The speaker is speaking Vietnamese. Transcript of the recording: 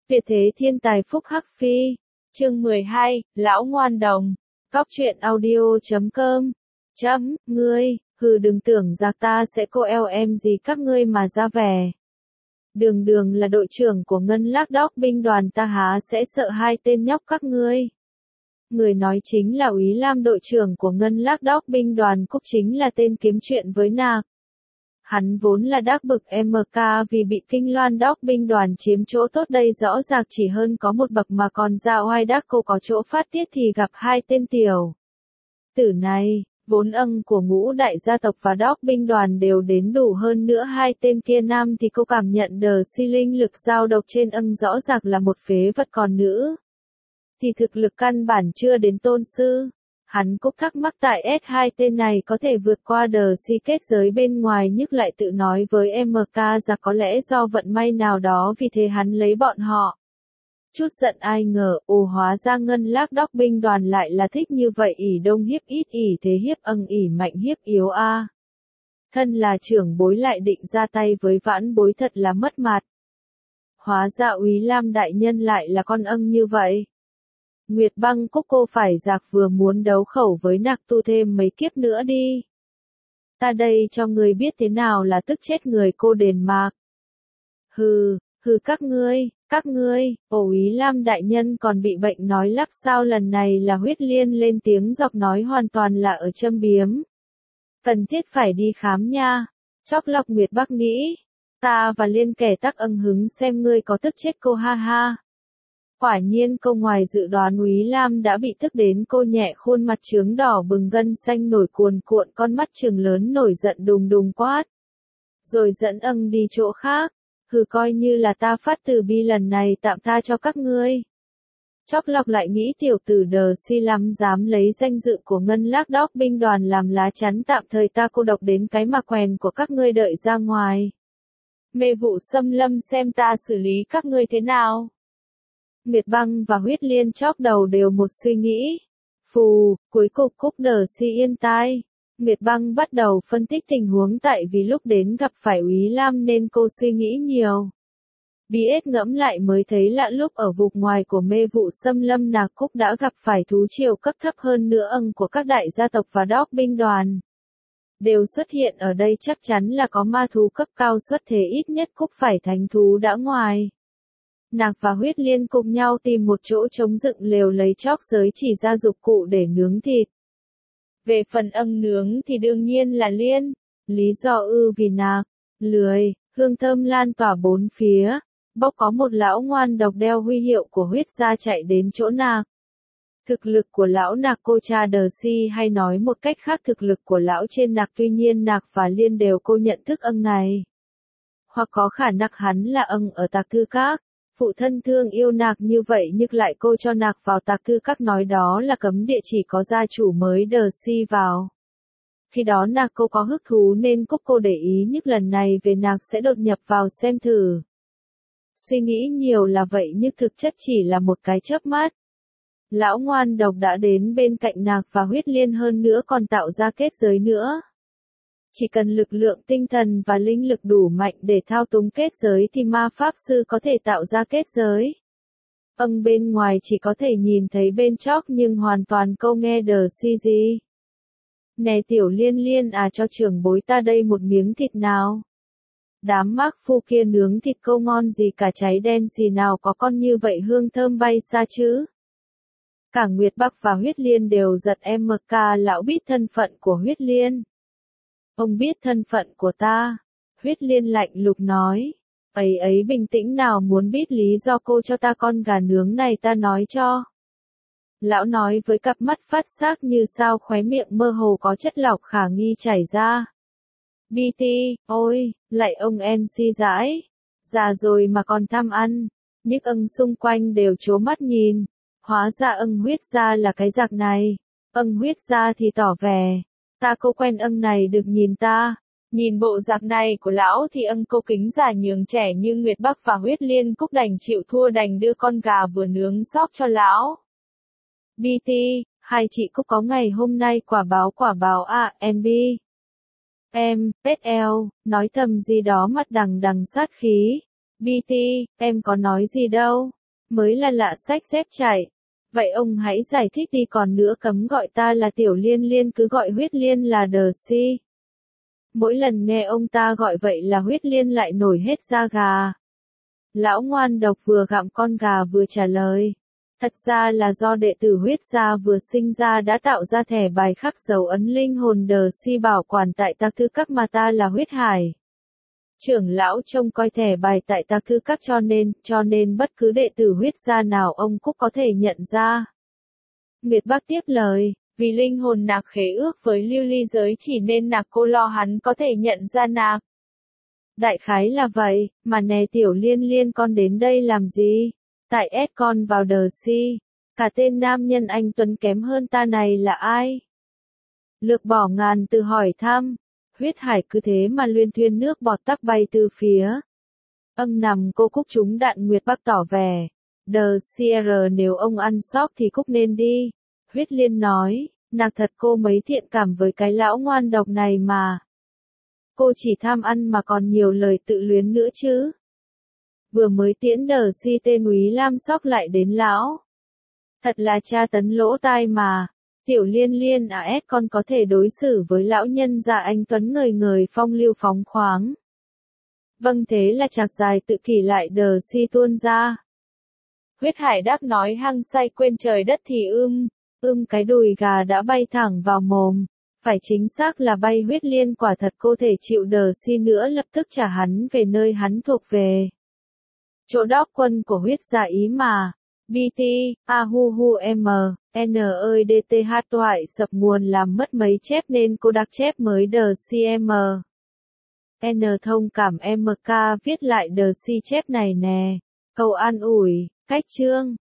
Tuyệt thế thiên tài Phúc Hắc Phi. Chương 12, Lão Ngoan Đồng. Cóc truyện audio.com. Ngươi, đừng tưởng giặc ta sẽ cô eo em gì các ngươi mà ra vẻ. Đường đường là đội trưởng của Ngân Lác Đóc binh đoàn ta há sẽ sợ hai tên nhóc các ngươi. Người nói chính là Úy Lam đội trưởng của Ngân Lác Đóc binh đoàn Cúc chính là tên kiếm chuyện với nạc. Hắn vốn là đắc bực MK vì bị Kinh Loan Đóc binh đoàn chiếm chỗ tốt đây rõ ràng chỉ hơn có một bậc mà còn ra oai đắc cô có chỗ phát tiết thì gặp hai tên tiểu tử này, vốn của ngũ đại gia tộc và Đóc binh đoàn đều đến đủ hơn nữa hai tên kia nam thì cô cảm nhận đờ si linh lực giao độc trên rõ ràng là một phế vật còn nữ. Thì thực lực căn bản chưa đến tôn sư. Hắn cũng thắc mắc tại S2 tên này có thể vượt qua đờ si kết giới bên ngoài nhưng lại tự nói với MK ra có lẽ do vận may nào đó vì thế hắn lấy bọn họ. Chút giận ai ngờ, hóa ra Ngân Lác Đóc binh đoàn lại là thích như vậy ỷ đông hiếp ít ỷ thế hiếp ỷ mạnh hiếp yếu a. Thân là trưởng bối lại định ra tay với vãn bối thật là mất mặt. Hóa ra Úy Lam đại nhân lại là con như vậy. Nguyệt Băng Cúc cô phải giặc vừa muốn đấu khẩu với nạc tu thêm mấy kiếp nữa đi. Ta đây cho người biết thế nào là tức chết người cô đền mạc. Các ngươi, Úy Lam đại nhân còn bị bệnh nói lắp sao lần này là Huyết Liên lên tiếng dọc nói hoàn toàn là ở châm biếm. Cần thiết phải đi khám nha. Chóc lọc Nguyệt Bắc nghĩ. Ta và Liên kẻ tắc hứng xem ngươi có tức chết cô ha ha. Quả nhiên cô ngoài dự đoán Úy Lam đã bị tức đến cô nhẹ khuôn mặt trướng đỏ bừng gân xanh nổi cuồn cuộn con mắt trừng lớn nổi giận đùng đùng quát. Rồi dẫn đi chỗ khác. Coi như là ta phát từ bi lần này tạm tha cho các ngươi. Chóc lọc lại nghĩ tiểu tử đờ si lắm dám lấy danh dự của Ngân Lác Đóc binh đoàn làm lá chắn tạm thời ta cô độc đến cái mà quèn của các ngươi đợi ra ngoài. Mê vụ xâm lâm xem ta xử lý các ngươi thế nào. Nguyệt Băng và Huyết Liên chóc đầu đều một suy nghĩ. Cuối cùng Cúc đờ si yên tai. Nguyệt Băng bắt đầu phân tích tình huống tại vì lúc đến gặp phải Úy Lam nên cô suy nghĩ nhiều. BS ngẫm lại mới thấy lạ lúc ở vùng ngoài của mê vụ xâm lâm nạc Cúc đã gặp phải thú triều cấp thấp hơn nữa của các đại gia tộc và Đóc binh đoàn. Đều xuất hiện ở đây chắc chắn là có ma thú cấp cao xuất thế ít nhất Cúc phải thánh thú đã ngoài. Nạc và Huyết Liên cùng nhau tìm một chỗ trống dựng lều lấy chóc giới chỉ ra dụng cụ để nướng thịt. Về phần nướng thì đương nhiên là Liên. Lý do vì nạc, lười, hương thơm lan tỏa bốn phía. Bốc có một lão ngoan độc đeo huy hiệu của huyết gia chạy đến chỗ nạc. Thực lực của lão nạc cô cha đờ si hay nói một cách khác thực lực của lão trên nạc tuy nhiên nạc và Liên đều cô nhận thức này. Hoặc có khả năng hắn là ở tạc thư các. Phụ thân thương yêu nạc như vậy nhưng lại cô cho nạc vào tạc thư các nói đó là cấm địa chỉ có gia chủ mới đờ si vào. Khi đó nạc cô có hứng thú nên Cúc cô để ý nhưng lần này về nạc sẽ đột nhập vào xem thử. Suy nghĩ nhiều là vậy nhưng thực chất chỉ là một cái chớp mắt. Lão ngoan độc đã đến bên cạnh nạc và Huyết Liên hơn nữa còn tạo ra kết giới nữa. Chỉ cần lực lượng tinh thần và linh lực đủ mạnh để thao túng kết giới thì ma pháp sư có thể tạo ra kết giới. Bên ngoài chỉ có thể nhìn thấy bên chóc nhưng hoàn toàn câu nghe đờ si gì. Nè tiểu Liên cho trưởng bối ta đây một miếng thịt nào. Đám mác phu kia nướng thịt câu ngon gì cả cháy đen gì nào có con như vậy hương thơm bay xa chứ. Cả Nguyệt Bắc và Huyết Liên đều giật MK lão biết thân phận của Huyết Liên. Ông biết thân phận của ta. Huyết Liên lạnh lùng nói. Ấy bình tĩnh nào muốn biết lý do cô cho ta con gà nướng này ta nói cho. Lão nói với cặp mắt phát sắc như sao khóe miệng mơ hồ có chất lỏng khả nghi chảy ra. BT, ôi, lại ông NC dãi. Già rồi mà còn tham ăn. Nhưng xung quanh đều trố mắt nhìn. Hóa ra Huyết gia là cái giặc này. Huyết gia thì tỏ vẻ. Ta cô quen này được nhìn ta. Nhìn bộ giặc này của lão thì cô kính già nhường trẻ như Nguyệt Bắc và Huyết Liên Cúc đành chịu thua đành đưa con gà vừa nướng xóc cho lão. BT, hai chị Cúc có ngày hôm nay quả báo NB. Em, SL, nói thầm gì đó mặt đằng đằng sát khí. BT, em có nói gì đâu. mới là lạ sách xếp chạy. Vậy ông hãy giải thích đi, còn nữa cấm gọi ta là Tiểu Liên Liên, cứ gọi Huyết Liên là Darcy. Mỗi lần nghe ông ta gọi vậy là Huyết Liên lại nổi hết da gà. Lão ngoan độc vừa gặm con gà vừa trả lời. Thật ra là do đệ tử Huyết gia vừa sinh ra đã tạo ra thẻ bài khắc dấu ấn linh hồn Darcy bảo quản tại Tạc Thư Các, mà ta là Huyết Hải. Trưởng lão trông coi thẻ bài tại Tạc Thư Các, cho nên bất cứ đệ tử Huyết gia nào ông cũng có thể nhận ra. Nguyệt Bác tiếp lời, vì linh hồn nạc khế ước với lưu ly giới chỉ nên nạc cô lo hắn có thể nhận ra nạc. Đại khái là vậy, mà nè Tiểu Liên Liên, con đến đây làm gì? Tại ép con vào Darcy. Cả tên nam nhân anh Tuấn kém hơn ta này là ai? Lược bỏ ngàn từ hỏi thăm. Huyết Hải cứ thế mà luyên thuyên nước bọt tắc bay từ phía. Nằm cô Cúc trúng đạn. Nguyệt Bác tỏ vẻ. Darcy nếu ông ăn sóc thì Cúc nên đi. Huyết Liên nói, nạc thật cô mấy thiện cảm với cái lão ngoan độc này mà. Cô chỉ tham ăn mà còn nhiều lời tự luyến nữa chứ. Vừa mới tiễn Darcy tên Úy Lam sóc lại đến lão. Thật là tra tấn lỗ tai mà. Tiểu Liên Liên con có thể đối xử với lão nhân già anh Tuấn ngời phong lưu phóng khoáng. Vâng, thế là chạc dài tự kỷ lại Darcy tuôn ra. Huyết Hải đắc nói hăng say quên trời đất thì cái đùi gà đã bay thẳng vào mồm. Phải chính xác là bay. Huyết Liên quả thật cô thể chịu Darcy nữa, lập tức trả hắn về nơi hắn thuộc về. Chỗ đốc quân của Huyết gia ý mà. BT, n ơi DTH thoại sập nguồn làm mất mấy chép nên cô đặc chép mới Darcy n thông cảm MK viết lại Darcy chép này nè. Câu an ủi, cách chương.